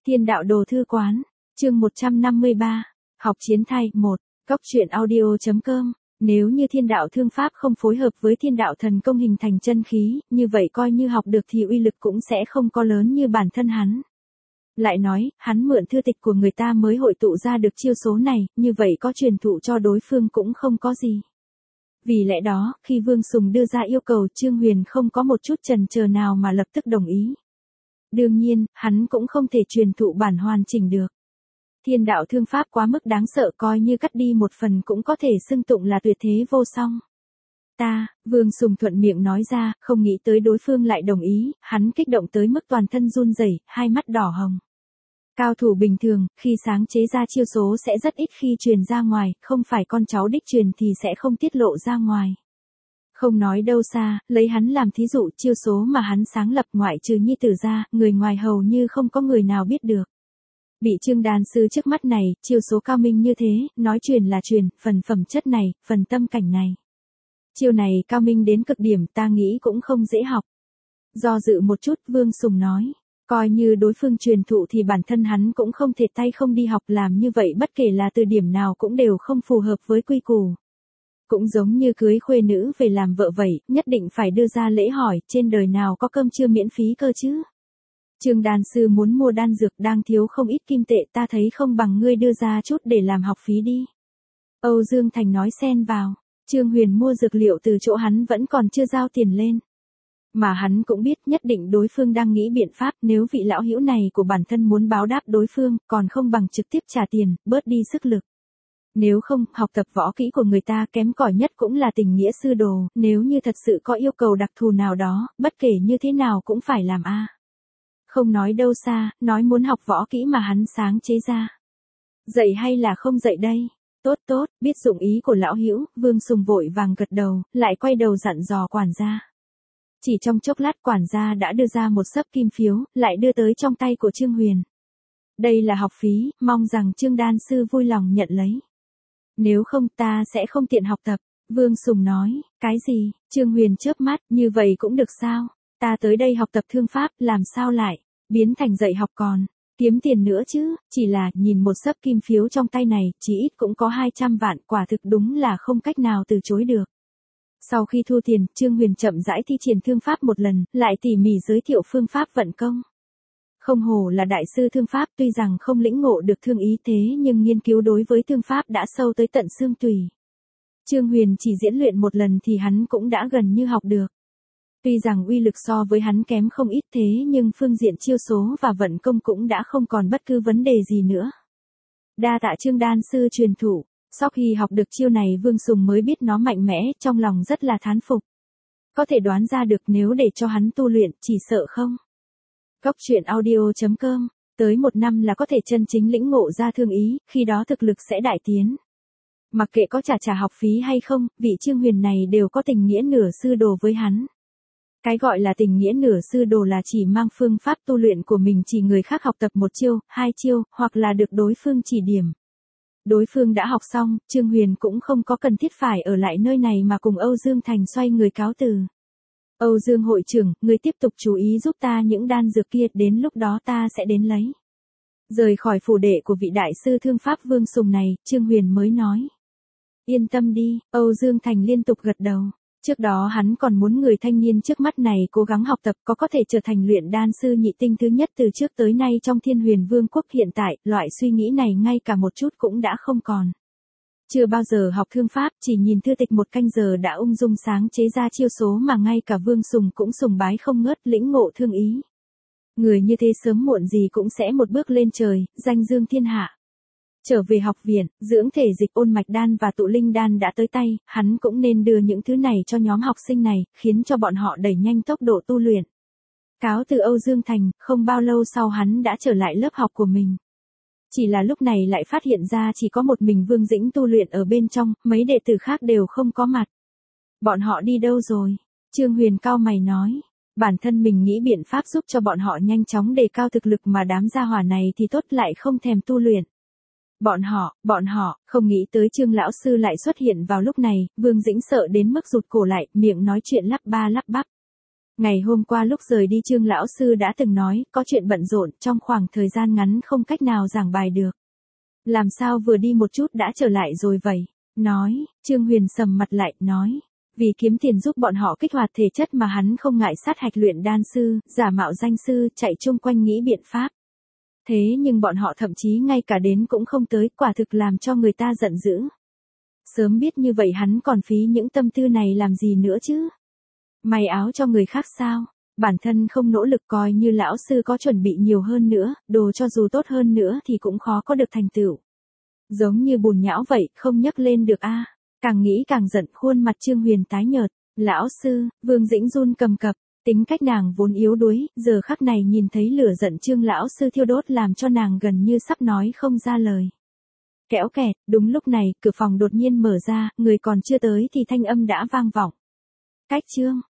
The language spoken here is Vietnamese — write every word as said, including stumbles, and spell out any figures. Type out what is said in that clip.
Thiên đạo đồ thư quán, chương một trăm năm mươi ba, học chiến thay một, cốc truyện audio chấm com. Nếu như thiên đạo thương pháp không phối hợp với thiên đạo thần công hình thành chân khí, như vậy coi như học được thì uy lực cũng sẽ không có lớn như bản thân hắn. Lại nói, hắn mượn thư tịch của người ta mới hội tụ ra được chiêu số này, như vậy có truyền thụ cho đối phương cũng không có gì. Vì lẽ đó, khi Vương Sùng đưa ra yêu cầu, Trương Huyền không có một chút chần chờ nào mà lập tức đồng ý. Đương nhiên, hắn cũng không thể truyền thụ bản hoàn chỉnh được. Thiên đạo thương pháp quá mức đáng sợ, coi như cắt đi một phần cũng có thể xưng tụng là tuyệt thế vô song. Ta, Vương Sùng thuận miệng nói ra, không nghĩ tới đối phương lại đồng ý, hắn kích động tới mức toàn thân run rẩy, hai mắt đỏ hồng. Cao thủ bình thường, khi sáng chế ra chiêu số sẽ rất ít khi truyền ra ngoài, không phải con cháu đích truyền thì sẽ không tiết lộ ra ngoài. Không nói đâu xa, lấy hắn làm thí dụ, chiêu số mà hắn sáng lập ngoại trừ nhi tử ra, người ngoài hầu như không có người nào biết được. Bị Trương đan sư trước mắt này, chiêu số cao minh như thế, nói truyền là truyền, phần phẩm chất này, phần tâm cảnh này. Chiêu này cao minh đến cực điểm, ta nghĩ cũng không dễ học. Do dự một chút, Vương Sùng nói, coi như đối phương truyền thụ thì bản thân hắn cũng không thể tay không đi học, làm như vậy bất kể là từ điểm nào cũng đều không phù hợp với quy củ. Cũng giống như cưới khuê nữ về làm vợ vậy, nhất định phải đưa ra lễ hỏi, trên đời nào có cơm trưa miễn phí cơ chứ. Trương đan sư muốn mua đan dược đang thiếu không ít kim tệ, ta thấy không bằng ngươi đưa ra chút để làm học phí đi. Âu Dương Thành nói xen vào, Trương Huyền mua dược liệu từ chỗ hắn vẫn còn chưa giao tiền lên. Mà hắn cũng biết nhất định đối phương đang nghĩ biện pháp, nếu vị lão hữu này của bản thân muốn báo đáp đối phương, còn không bằng trực tiếp trả tiền, bớt đi sức lực. Nếu không, học tập võ kỹ của người ta kém cỏi nhất cũng là tình nghĩa sư đồ, nếu như thật sự có yêu cầu đặc thù nào đó, bất kể như thế nào cũng phải làm a. Không nói đâu xa, nói muốn học võ kỹ mà hắn sáng chế ra. Dạy hay là không dạy đây? Tốt tốt, biết dụng ý của lão hữu, Vương Sùng vội vàng gật đầu, lại quay đầu dặn dò quản gia. Chỉ trong chốc lát quản gia đã đưa ra một xấp kim phiếu, lại đưa tới trong tay của Trương Huyền. Đây là học phí, mong rằng Trương đan sư vui lòng nhận lấy. Nếu không ta sẽ không tiện học tập, Vương Sùng nói, cái gì, Trương Huyền chớp mắt, như vậy cũng được sao, ta tới đây học tập thương pháp, làm sao lại, biến thành dạy học còn, kiếm tiền nữa chứ, chỉ là, nhìn một xấp kim phiếu trong tay này, chỉ ít cũng có hai trăm vạn, quả thực đúng là không cách nào từ chối được. Sau khi thu tiền, Trương Huyền chậm rãi thi triển thương pháp một lần, lại tỉ mỉ giới thiệu phương pháp vận công. Không hổ là đại sư thương pháp, tuy rằng không lĩnh ngộ được thương ý thế nhưng nghiên cứu đối với thương pháp đã sâu tới tận xương tùy. Trương Huyền chỉ diễn luyện một lần thì hắn cũng đã gần như học được. Tuy rằng uy lực so với hắn kém không ít thế nhưng phương diện chiêu số và vận công cũng đã không còn bất cứ vấn đề gì nữa. Đa tạ Trương đan sư truyền thụ, sau khi học được chiêu này Vương Sùng mới biết nó mạnh mẽ, trong lòng rất là thán phục. Có thể đoán ra được nếu để cho hắn tu luyện, chỉ sợ không. Cốc truyện audio chấm com, tới một năm là có thể chân chính lĩnh ngộ ra thương ý, khi đó thực lực sẽ đại tiến. Mặc kệ có trả trả học phí hay không, vị Trương Huyền này đều có tình nghĩa nửa sư đồ với hắn. Cái gọi là tình nghĩa nửa sư đồ là chỉ mang phương pháp tu luyện của mình chỉ người khác học tập một chiêu, hai chiêu, hoặc là được đối phương chỉ điểm. Đối phương đã học xong, Trương Huyền cũng không có cần thiết phải ở lại nơi này mà cùng Âu Dương Thành xoay người cáo từ. Âu Dương hội trưởng, người tiếp tục chú ý giúp ta những đan dược kia, đến lúc đó ta sẽ đến lấy. Rời khỏi phủ đệ của vị đại sư thương pháp Vương Sùng này, Trương Huyền mới nói. Yên tâm đi, Âu Dương Thành liên tục gật đầu. Trước đó hắn còn muốn người thanh niên trước mắt này cố gắng học tập có có thể trở thành luyện đan sư nhị tinh thứ nhất từ trước tới nay trong Thiên Huyền Vương quốc, hiện tại, loại suy nghĩ này ngay cả một chút cũng đã không còn. Chưa bao giờ học thương pháp, chỉ nhìn thư tịch một canh giờ đã ung dung sáng chế ra chiêu số mà ngay cả Vương Sùng cũng sùng bái không ngớt, lĩnh ngộ thương ý. Người như thế sớm muộn gì cũng sẽ một bước lên trời, danh dương thiên hạ. Trở về học viện, dưỡng thể dịch ôn mạch đan và tụ linh đan đã tới tay, hắn cũng nên đưa những thứ này cho nhóm học sinh này, khiến cho bọn họ đẩy nhanh tốc độ tu luyện. Cáo từ Âu Dương Thành, không bao lâu sau hắn đã trở lại lớp học của mình. Chỉ là lúc này lại phát hiện ra chỉ có một mình Vương Dĩnh tu luyện ở bên trong, mấy đệ tử khác đều không có mặt. Bọn họ đi đâu rồi? Trương Huyền cau mày nói. Bản thân mình nghĩ biện pháp giúp cho bọn họ nhanh chóng đề cao thực lực mà đám gia hỏa này thì tốt lại không thèm tu luyện. Bọn họ, bọn họ, không nghĩ tới Trương lão sư lại xuất hiện vào lúc này, Vương Dĩnh sợ đến mức rụt cổ lại, miệng nói chuyện lắp ba lắp bắp. Ngày hôm qua lúc rời đi Trương lão sư đã từng nói, có chuyện bận rộn, trong khoảng thời gian ngắn không cách nào giảng bài được. Làm sao vừa đi một chút đã trở lại rồi vậy? Nói, Trương Huyền sầm mặt lại, nói. Vì kiếm tiền giúp bọn họ kích hoạt thể chất mà hắn không ngại sát hạch luyện đan sư, giả mạo danh sư, chạy chung quanh nghĩ biện pháp. Thế nhưng bọn họ thậm chí ngay cả đến cũng không tới, quả thực làm cho người ta giận dữ. Sớm biết như vậy hắn còn phí những tâm tư này làm gì nữa chứ? May áo cho người khác sao? Bản thân không nỗ lực, coi như lão sư có chuẩn bị nhiều hơn nữa, đồ cho dù tốt hơn nữa thì cũng khó có được thành tựu. Giống như bùn nhão vậy, không nhấc lên được a. Càng nghĩ càng giận, khuôn mặt Trương Huyền tái nhợt. Lão sư, Vương Dĩnh run cầm cập, tính cách nàng vốn yếu đuối, giờ khắc này nhìn thấy lửa giận Trương lão sư thiêu đốt làm cho nàng gần như sắp nói không ra lời. Kẽo kẹt, đúng lúc này, cửa phòng đột nhiên mở ra, người còn chưa tới thì thanh âm đã vang vọng. Cách Trương,